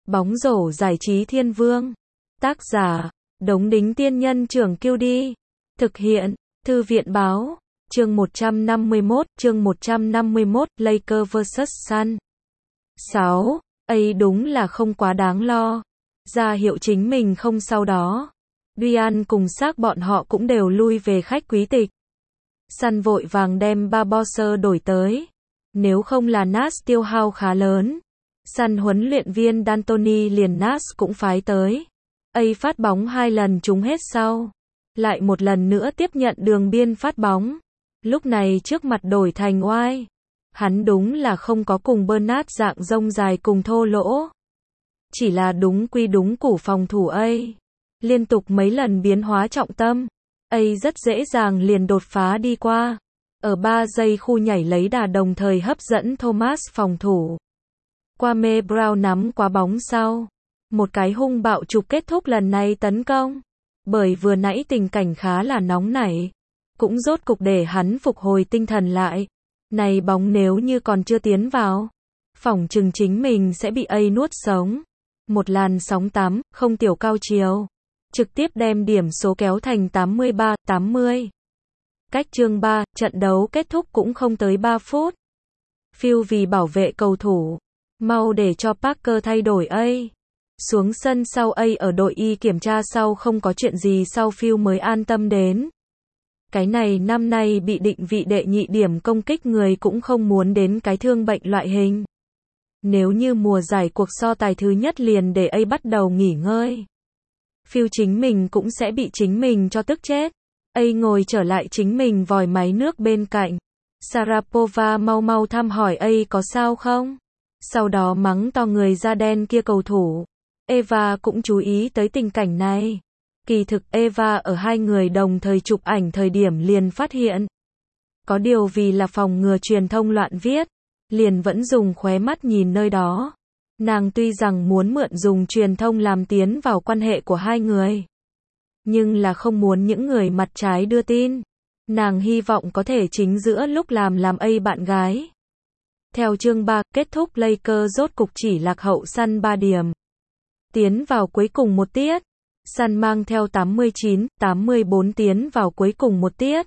Bóng rổ giải trí thiên vương. Tác giả, Đống Đính Tiên Nhân Trưởng Kiêu Đi. Thực hiện, Thư viện Báo. Chương 151, Lakers vs Sun. 6. Ấy đúng là không quá đáng lo. Ra hiệu chính mình không sau đó. Duan cùng xác bọn họ cũng đều lui về khách quý tịch. Sun vội vàng đem Barbosa đổi tới. Nếu không là Nas tiêu hao khá lớn. Sun huấn luyện viên D'Antoni liền Nas cũng phái tới. A phát bóng 2 lần trúng hết sau. Lại một lần nữa tiếp nhận đường biên phát bóng. Lúc này trước mặt đổi thành oai. Hắn đúng là không có cùng Bernard dạng rông dài cùng thô lỗ. Chỉ là đúng quy đúng củ phòng thủ A. Liên tục mấy lần biến hóa trọng tâm. A rất dễ dàng liền đột phá đi qua. Ở 3 giây khu nhảy lấy đà đồng thời hấp dẫn Thomas phòng thủ. Kwame Brown nắm quá bóng sau. Một cái hung bạo trục kết thúc lần này tấn công. Bởi vừa nãy tình cảnh khá là nóng nảy. Cũng rốt cục để hắn phục hồi tinh thần lại. Này bóng nếu như còn chưa tiến vào. Phỏng chừng chính mình sẽ bị A nuốt sống. Một làn sóng tắm, không tiểu cao chiều. Trực tiếp đem điểm số kéo thành 83-80. Cách chương 3, trận đấu kết thúc cũng không tới 3 phút. Phil vì bảo vệ cầu thủ. Mau để cho Parker thay đổi A. Xuống sân sau A ở đội Y kiểm tra sau không có chuyện gì sau Phil mới an tâm đến. Cái này năm nay bị định vị đệ nhị điểm công kích người cũng không muốn đến cái thương bệnh loại hình. Nếu như mùa giải cuộc so tài thứ nhất liền để A bắt đầu nghỉ ngơi. Phil chính mình cũng sẽ bị chính mình cho tức chết. A ngồi trở lại chính mình vòi máy nước bên cạnh. Sharapova mau mau thăm hỏi A có sao không? Sau đó mắng to người da đen kia cầu thủ. Eva cũng chú ý tới tình cảnh này. Kỳ thực Eva ở hai người đồng thời chụp ảnh thời điểm liền phát hiện. Có điều vì là phòng ngừa truyền thông loạn viết, liền vẫn dùng khóe mắt nhìn nơi đó. Nàng tuy rằng muốn mượn dùng truyền thông làm tiến vào quan hệ của hai người, nhưng là không muốn những người mặt trái đưa tin. Nàng hy vọng có thể chính giữa lúc làm A bạn gái. Theo chương 3, kết thúc Lakers rốt cục chỉ lạc hậu Sun 3 điểm. Tiến vào cuối cùng một tiết. Sun mang theo 89-84 tiến vào cuối cùng một tiết.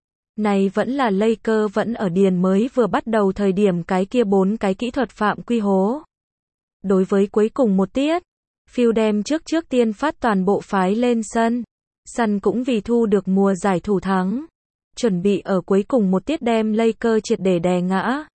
Này vẫn là Lakers vẫn ở điền mới vừa bắt đầu thời điểm cái kia 4 cái kỹ thuật phạm quy hố. Đối với cuối cùng một tiết, Phil đem trước tiên phát toàn bộ phái lên sân. Sun cũng vì thu được mùa giải thủ thắng. Chuẩn bị ở cuối cùng một tiết đem Lakers triệt để đè ngã.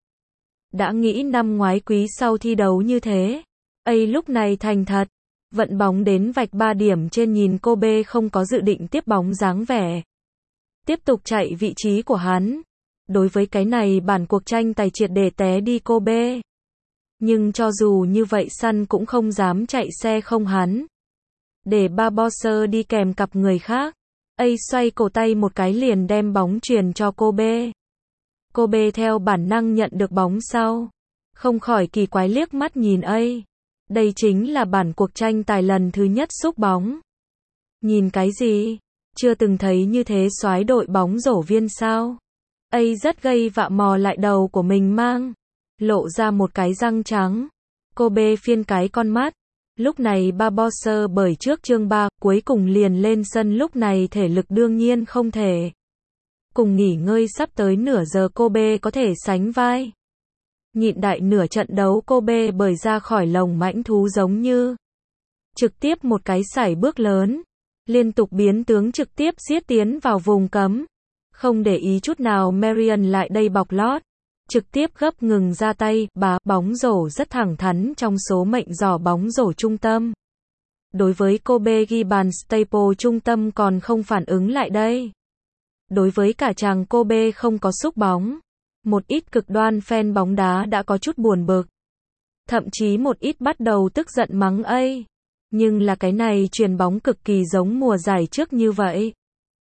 Đã nghĩ năm ngoái quý sau thi đấu như thế. A lúc này thành thật. Vận bóng đến vạch 3 điểm trên nhìn Kobe không có dự định tiếp bóng dáng vẻ. Tiếp tục chạy vị trí của hắn. Đối với cái này bản cuộc tranh tài triệt để té đi Kobe. Nhưng cho dù như vậy Sun cũng không dám chạy xe không hắn. Để Barbosa đi kèm cặp người khác. A xoay cổ tay một cái liền đem bóng truyền cho Kobe. Kobe theo bản năng nhận được bóng sau. Không khỏi kỳ quái liếc mắt nhìn A. Đây chính là bản cuộc tranh tài lần thứ nhất xúc bóng. Nhìn cái gì? Chưa từng thấy như thế soái đội bóng rổ viên sao? A rất gây vạ mò lại đầu của mình mang. Lộ ra một cái răng trắng. Kobe phiên cái con mắt. Lúc này Barbosa bởi trước chương 3 cuối cùng liền lên sân lúc này thể lực đương nhiên không thể. Cùng nghỉ ngơi sắp tới nửa giờ Kobe có thể sánh vai. Nhịn đại nửa trận đấu Kobe bởi ra khỏi lồng mãnh thú giống như. Trực tiếp một cái sải bước lớn. Liên tục biến tướng trực tiếp giết tiến vào vùng cấm. Không để ý chút nào Marion lại đây bọc lót. Trực tiếp gấp ngừng ra tay, bóng rổ rất thẳng thắn trong số mệnh giỏ bóng rổ trung tâm. Đối với Kobe ghi bàn Staple trung tâm còn không phản ứng lại đây. Đối với cả chàng Kobe không có xúc bóng. Một ít cực đoan fan bóng đá đã có chút buồn bực. Thậm chí một ít bắt đầu tức giận mắng A. Nhưng là cái này chuyền bóng cực kỳ giống mùa giải trước như vậy.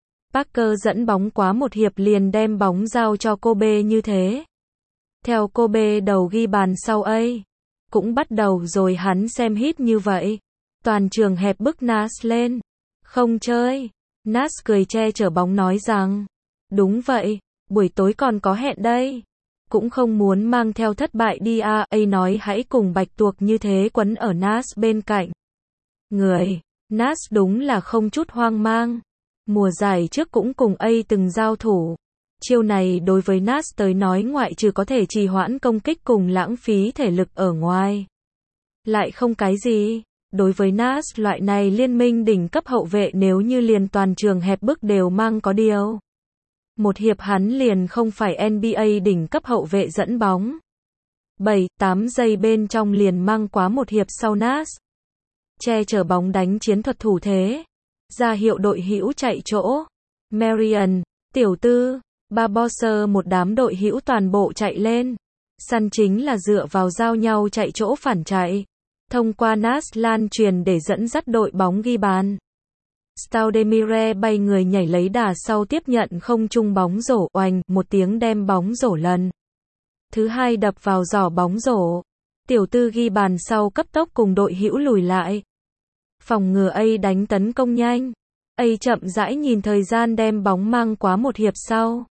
Parker dẫn bóng quá một hiệp liền đem bóng giao cho Kobe như thế. Theo Kobe đầu ghi bàn sau A. Cũng bắt đầu rồi hắn xem hít như vậy. Toàn trường hẹp bức Nas lên. Không chơi. Nas cười che chở bóng nói rằng. Đúng vậy. Buổi tối còn có hẹn đây. cũng không muốn mang theo thất bại đi à, ấy nói hãy cùng Bạch Tuộc như thế quấn ở Nas bên cạnh. Người, Nas đúng là không chút hoang mang. Mùa giải trước cũng cùng ấy từng giao thủ. Chiêu này đối với Nas tới nói ngoại trừ có thể trì hoãn công kích cùng lãng phí thể lực ở ngoài. Lại không cái gì. Đối với Nas loại này liên minh đỉnh cấp hậu vệ nếu như liền toàn trường hẹp bức đều mang có điều. Một hiệp hắn liền không phải NBA đỉnh cấp hậu vệ dẫn bóng. 7-8 giây bên trong liền mang quá một hiệp sau Nas. Che chở bóng đánh chiến thuật thủ thế. Ra hiệu đội hữu chạy chỗ. Marion, Tiểu Tư, Barbosa một đám đội hữu toàn bộ chạy lên. Săn chính là dựa vào giao nhau chạy chỗ phản chạy. Thông qua Nas lan truyền để dẫn dắt đội bóng ghi bàn. Stoudemire bay người nhảy lấy đà sau tiếp nhận không trung bóng rổ, oành, một tiếng đem bóng rổ lần thứ hai đập vào giỏ bóng rổ. Tiểu Tư ghi bàn sau cấp tốc cùng đội hữu lùi lại. Phòng ngừa A đánh tấn công nhanh. A chậm rãi nhìn thời gian đem bóng mang quá một hiệp sau.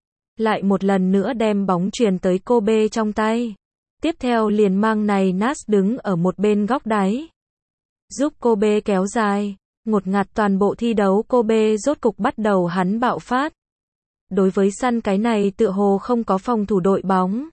Lại một lần nữa đem bóng truyền tới Kobe trong tay. Tiếp theo liền mang này Nas đứng ở một bên góc đáy. Giúp Kobe kéo dài. Ngột ngạt toàn bộ thi đấu Kobe rốt cục bắt đầu hắn bạo phát. Đối với săn cái này tựa hồ không có phòng thủ đội bóng.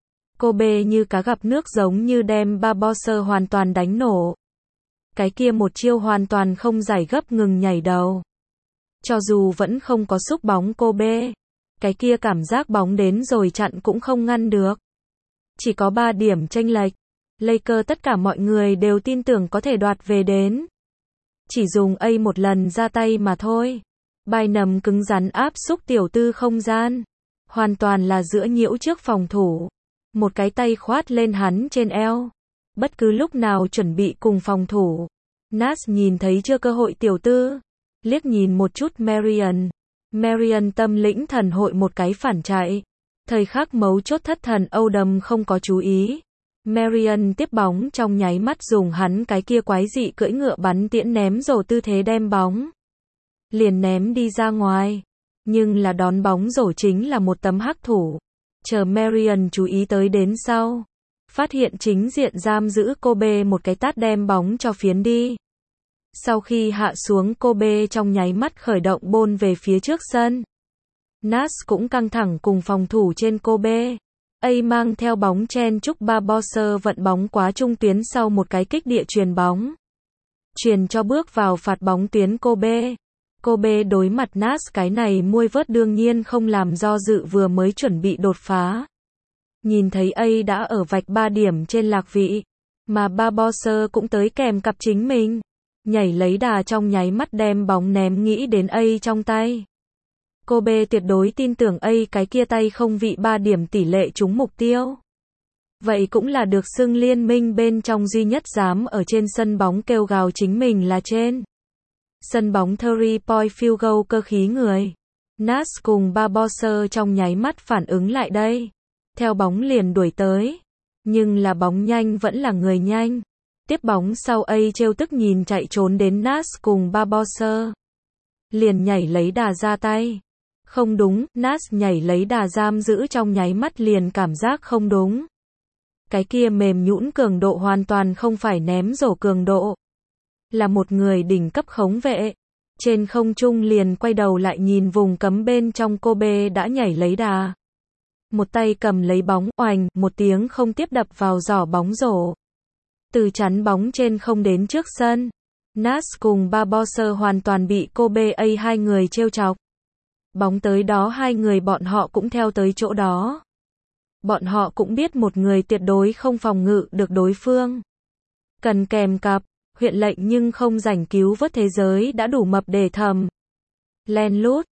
Kobe như cá gặp nước giống như đem Barbosa hoàn toàn đánh nổ. Cái kia một chiêu hoàn toàn không giải gấp ngừng nhảy đầu. Cho dù vẫn không có xúc bóng Kobe. Cái kia cảm giác bóng đến rồi chặn cũng không ngăn được. Chỉ có 3 điểm chênh lệch. Lakers tất cả mọi người đều tin tưởng có thể đoạt về đến. Chỉ dùng A một lần ra tay mà thôi. Bynum cứng rắn áp xúc Tiểu Tư không gian. Hoàn toàn là giữa nhiễu trước phòng thủ. Một cái tay khoát lên hắn trên eo. Bất cứ lúc nào chuẩn bị cùng phòng thủ. Nas nhìn thấy chưa cơ hội Tiểu Tư. Liếc nhìn một chút Marion. Marion tâm lĩnh thần hội một cái phản chạy. Thời khắc mấu chốt thất thần Odom không có chú ý. Marion tiếp bóng trong nháy mắt dùng hắn cái kia quái dị cưỡi ngựa bắn tiễn ném rổ tư thế đem bóng. Liền ném đi ra ngoài. Nhưng là đón bóng rổ chính là một tấm hắc thủ. Chờ Marion chú ý tới đến sau. Phát hiện chính diện giam giữ Kobe một cái tát đem bóng cho phiến đi. Sau khi hạ xuống Kobe trong nháy mắt khởi động bôn về phía trước sân. Nas cũng căng thẳng cùng phòng thủ trên Kobe. A mang theo bóng chen chúc Barbosa vận bóng quá trung tuyến sau một cái kích địa chuyền bóng. Chuyền cho bước vào phạt bóng tuyến Kobe. Kobe đối mặt Nas cái này muôi vớt đương nhiên không làm do dự vừa mới chuẩn bị đột phá. Nhìn thấy A đã ở vạch 3 điểm trên lạc vị. Mà Barbosa cũng tới kèm cặp chính mình. Nhảy lấy đà trong nháy mắt đem bóng ném nghĩ đến A trong tay. Kobe tuyệt đối tin tưởng A cái kia tay không vị 3 điểm tỷ lệ trúng mục tiêu. Vậy cũng là được xưng liên minh bên trong duy nhất dám ở trên sân bóng kêu gào chính mình là trên. Sân bóng 3-point field goal cơ khí người. Nas cùng Barbosa trong nháy mắt phản ứng lại đây. Theo bóng liền đuổi tới. Nhưng là bóng nhanh vẫn là người nhanh. Tiếp bóng sau A trêu tức nhìn chạy trốn đến Nas cùng Barbosa. Liền nhảy lấy đà ra tay. Không đúng, Nas nhảy lấy đà giam giữ trong nháy mắt liền cảm giác không đúng. Cái kia mềm nhũn cường độ hoàn toàn không phải ném rổ cường độ. Là một người đỉnh cấp khống vệ. Trên không trung liền quay đầu lại nhìn vùng cấm bên trong Kobe đã nhảy lấy đà. Một tay cầm lấy bóng, oành, một tiếng không tiếp đập vào giỏ bóng rổ. Từ chắn bóng trên không đến trước sân. Nas cùng Barbosa hoàn toàn bị Kobe A hai người trêu chọc. Bóng tới đó hai người bọn họ cũng theo tới chỗ đó. Bọn họ cũng biết một người tuyệt đối không phòng ngự được đối phương. Cần kèm cặp, huyện lệnh nhưng không rảnh cứu vớt thế giới đã đủ mập để thầm. Len lút,